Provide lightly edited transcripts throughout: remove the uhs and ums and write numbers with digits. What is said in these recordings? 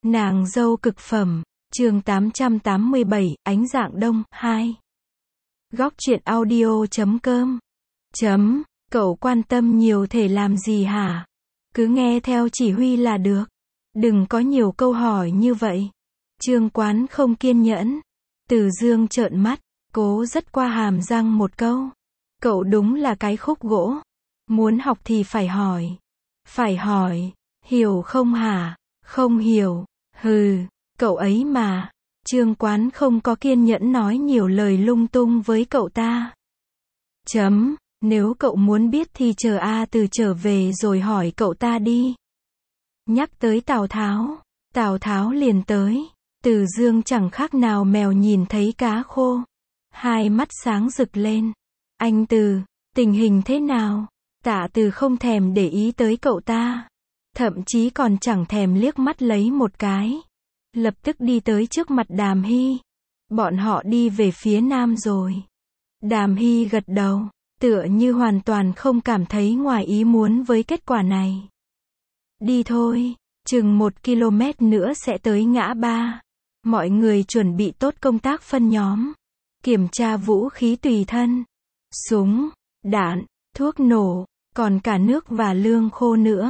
Nàng dâu cực phẩm, chương 887, ánh dạng đông, 2. Góc truyện audio.com. Cậu quan tâm nhiều thể làm gì hả? Cứ nghe theo chỉ huy là được. Đừng có nhiều câu hỏi như vậy. Trương Quán không kiên nhẫn. Từ Dương trợn mắt, cố dất qua hàm răng một câu. Cậu đúng là cái khúc gỗ. Muốn học thì phải hỏi. Phải hỏi, hiểu không hả? Không hiểu. Hừ, cậu ấy mà. Trương Quán không có kiên nhẫn nói nhiều lời lung tung với cậu ta. Nếu cậu muốn biết thì chờ A Từ trở về rồi hỏi cậu ta đi. Nhắc tới Tào Tháo liền tới. Từ Dương chẳng khác nào mèo nhìn thấy cá khô. Hai mắt sáng rực lên. Anh Từ, tình hình thế nào? Tạ Từ không thèm để ý tới cậu ta. Thậm chí còn chẳng thèm liếc mắt lấy một cái. Lập tức đi tới trước mặt Đàm Hy. Bọn họ đi về phía nam rồi. Đàm Hy gật đầu, tựa như hoàn toàn không cảm thấy ngoài ý muốn với kết quả này. Đi thôi, chừng 1 km nữa sẽ tới ngã ba. Mọi người chuẩn bị tốt công tác phân nhóm. Kiểm tra vũ khí tùy thân. Súng, đạn, thuốc nổ, còn cả nước và lương khô nữa.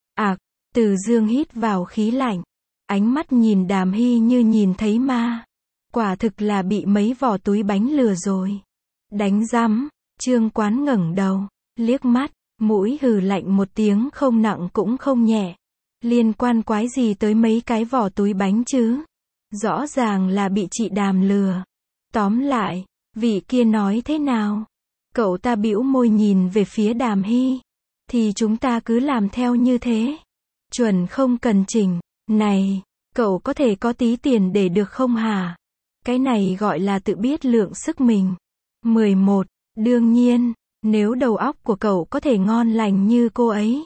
Từ Dương hít vào khí lạnh. Ánh mắt nhìn Đàm Hy như nhìn thấy ma. Quả thực là bị mấy vỏ túi bánh lừa rồi. Đánh rắm, Trương Quán ngẩng đầu, liếc mắt, mũi hừ lạnh một tiếng không nặng cũng không nhẹ. Liên quan quái gì tới mấy cái vỏ túi bánh chứ? Rõ ràng là bị chị Đàm lừa. Tóm lại, vị kia nói thế nào? Cậu ta bĩu môi nhìn về phía Đàm Hy. Thì chúng ta cứ làm theo như thế. Chuẩn không cần chỉnh. Này, cậu có thể có tí tiền để được không hả? Cái này gọi là tự biết lượng sức mình. 11. Đương nhiên, nếu đầu óc của cậu có thể ngon lành như cô ấy.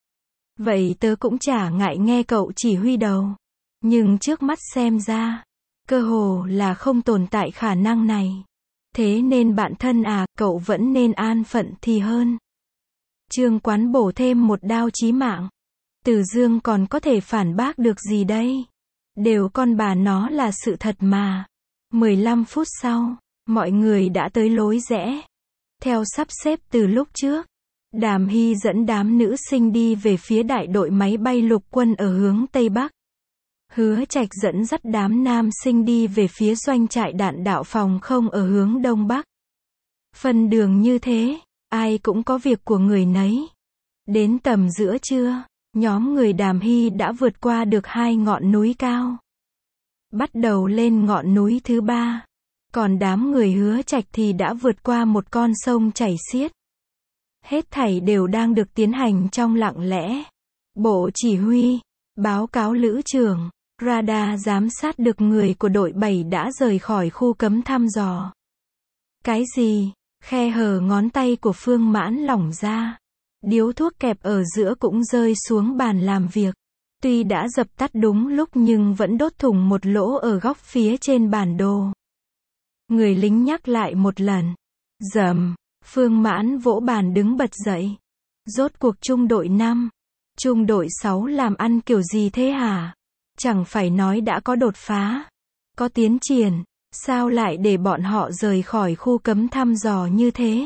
Vậy tớ cũng chả ngại nghe cậu chỉ huy đầu. Nhưng trước mắt xem ra, cơ hồ là không tồn tại khả năng này. Thế nên bạn thân cậu vẫn nên an phận thì hơn. Trương Quán bổ thêm một đao chí mạng. Từ Dương còn có thể phản bác được gì đây? Đều con bà nó là sự thật mà. 15 phút sau, mọi người đã tới lối rẽ. Theo sắp xếp từ lúc trước, Đàm Hy dẫn đám nữ sinh đi về phía đại đội máy bay lục quân ở hướng Tây Bắc. Hứa Trạch dẫn dắt đám nam sinh đi về phía doanh trại đạn đạo phòng không ở hướng Đông Bắc. Phân đường như thế, ai cũng có việc của người nấy. Đến tầm giữa trưa, nhóm người Đàm Hy đã vượt qua được 2 ngọn núi cao. Bắt đầu lên ngọn núi thứ 3. Còn đám người Hứa Trạch thì đã vượt qua một con sông chảy xiết. Hết thảy đều đang được tiến hành trong lặng lẽ. Bộ chỉ huy, báo cáo lữ trưởng, radar giám sát được người của đội 7 đã rời khỏi khu cấm thăm dò. Cái gì? Khe hở ngón tay của Phương Mãn lỏng ra. Điếu thuốc kẹp ở giữa cũng rơi xuống bàn làm việc. Tuy đã dập tắt đúng lúc nhưng vẫn đốt thủng một lỗ ở góc phía trên bản đồ. Người lính nhắc lại một lần. Rầm, Phương Mãn vỗ bàn đứng bật dậy. Rốt cuộc trung đội 5, trung đội 6 làm ăn kiểu gì thế hả? Chẳng phải nói đã có đột phá, có tiến triển, sao lại để bọn họ rời khỏi khu cấm thăm dò như thế?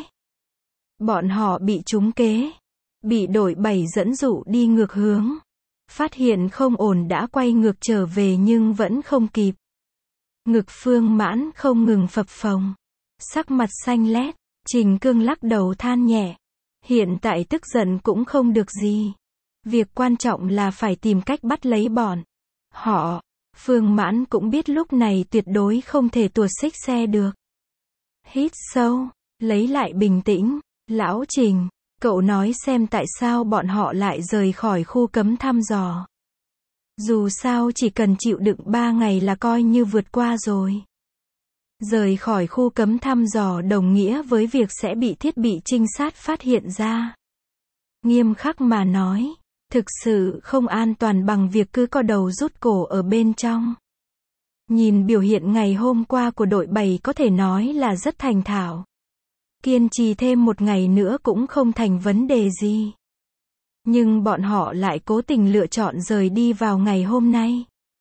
Bọn họ bị trúng kế, bị đội 7 dẫn dụ đi ngược hướng. Phát hiện không ổn đã quay ngược trở về nhưng vẫn không kịp. Ngực Phương Mãn không ngừng phập phồng. Sắc mặt xanh lét, Trình Cương lắc đầu than nhẹ. Hiện tại tức giận cũng không được gì. Việc quan trọng là phải tìm cách bắt lấy bọn họ. Phương Mãn cũng biết lúc này tuyệt đối không thể tuột xích xe được. Hít sâu, lấy lại bình tĩnh. Lão Trình, cậu nói xem tại sao bọn họ lại rời khỏi khu cấm thăm dò. Dù sao chỉ cần chịu đựng 3 ngày là coi như vượt qua rồi. Rời khỏi khu cấm thăm dò đồng nghĩa với việc sẽ bị thiết bị trinh sát phát hiện ra. Nghiêm khắc mà nói, thực sự không an toàn bằng việc cứ co đầu rút cổ ở bên trong. Nhìn biểu hiện ngày hôm qua của đội 7 có thể nói là rất thành thạo. Kiên trì thêm 1 ngày nữa cũng không thành vấn đề gì. Nhưng bọn họ lại cố tình lựa chọn rời đi vào ngày hôm nay.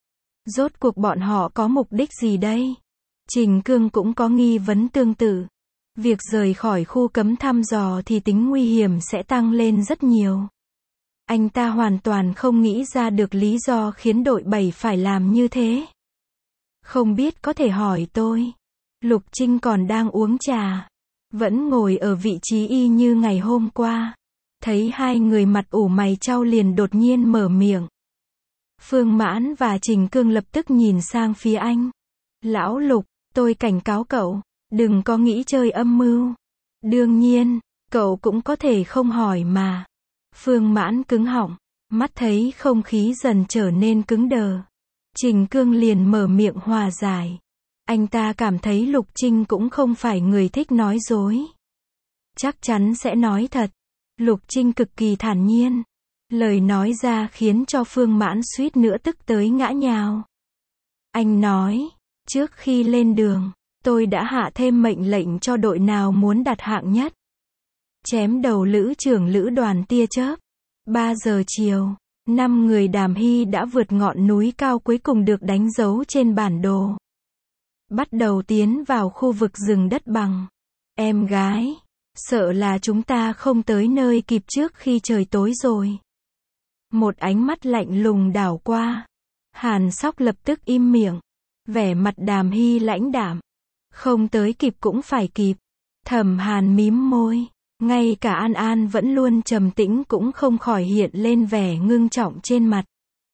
Rốt cuộc bọn họ có mục đích gì đây? Trình Cương cũng có nghi vấn tương tự. Việc rời khỏi khu cấm thăm dò thì tính nguy hiểm sẽ tăng lên rất nhiều. Anh ta hoàn toàn không nghĩ ra được lý do khiến đội 7 phải làm như thế. Không biết có thể hỏi tôi. Lục Trinh còn đang uống trà. Vẫn ngồi ở vị trí y như ngày hôm qua. Thấy hai người mặt ủ mày chau liền đột nhiên mở miệng. Phương Mãn và Trình Cương lập tức nhìn sang phía anh. Lão Lục, tôi cảnh cáo cậu, đừng có nghĩ chơi âm mưu. Đương nhiên, cậu cũng có thể không hỏi mà. Phương Mãn cứng họng, mắt thấy không khí dần trở nên cứng đờ. Trình Cương liền mở miệng hòa giải. Anh ta cảm thấy Lục Trinh cũng không phải người thích nói dối. Chắc chắn sẽ nói thật. Lục Trinh cực kỳ thản nhiên. Lời nói ra khiến cho Phương Mãn suýt nữa tức tới ngã nhào. Anh nói, trước khi lên đường, tôi đã hạ thêm mệnh lệnh cho đội nào muốn đạt hạng nhất. Chém đầu lữ trưởng lữ đoàn tia chớp. 3 giờ chiều, 5 người Đàm Hy đã vượt ngọn núi cao cuối cùng được đánh dấu trên bản đồ. Bắt đầu tiến vào khu vực rừng đất bằng. Em gái, sợ là chúng ta không tới nơi kịp trước khi trời tối rồi. Một ánh mắt lạnh lùng đảo qua. Hàn Sóc lập tức im miệng. Vẻ mặt Đàm Hy lãnh đạm. Không tới kịp cũng phải kịp. Thẩm Hàn mím môi. Ngay cả An An vẫn luôn trầm tĩnh cũng không khỏi hiện lên vẻ ngưng trọng trên mặt.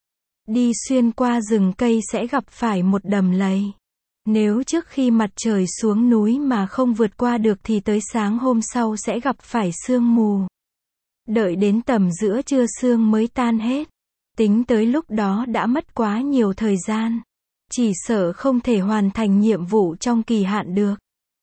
Đi xuyên qua rừng cây sẽ gặp phải một đầm lầy. Nếu trước khi mặt trời xuống núi mà không vượt qua được thì tới sáng hôm sau sẽ gặp phải sương mù. Đợi đến tầm giữa trưa sương mới tan hết. Tính tới lúc đó đã mất quá nhiều thời gian. Chỉ sợ không thể hoàn thành nhiệm vụ trong kỳ hạn được.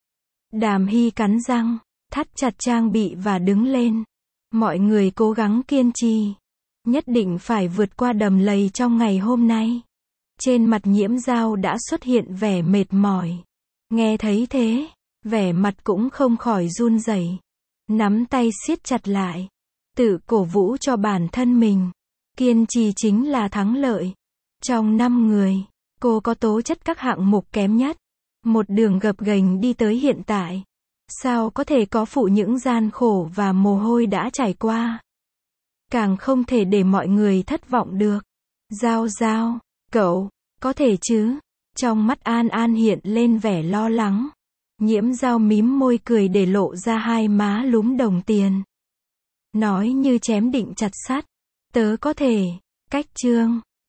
Đàm Hy cắn răng, thắt chặt trang bị và đứng lên. Mọi người cố gắng kiên trì. Nhất định phải vượt qua đầm lầy trong ngày hôm nay. Trên mặt Nhiễm Dao đã xuất hiện vẻ mệt mỏi. Nghe thấy thế, vẻ mặt cũng không khỏi run rẩy. Nắm tay siết chặt lại. Tự cổ vũ cho bản thân mình. Kiên trì chính là thắng lợi. Trong 5 người, cô có tố chất các hạng mục kém nhất. Một đường gập ghềnh đi tới hiện tại. Sao có thể có phụ những gian khổ và mồ hôi đã trải qua. Càng không thể để mọi người thất vọng được. Dao Dao, cậu, có thể chứ? Trong mắt An An hiện lên vẻ lo lắng. Nhiễm Dao mím môi cười để lộ ra hai má lúm đồng tiền. Nói như chém định chặt sắt. Tớ có thể. Cách chương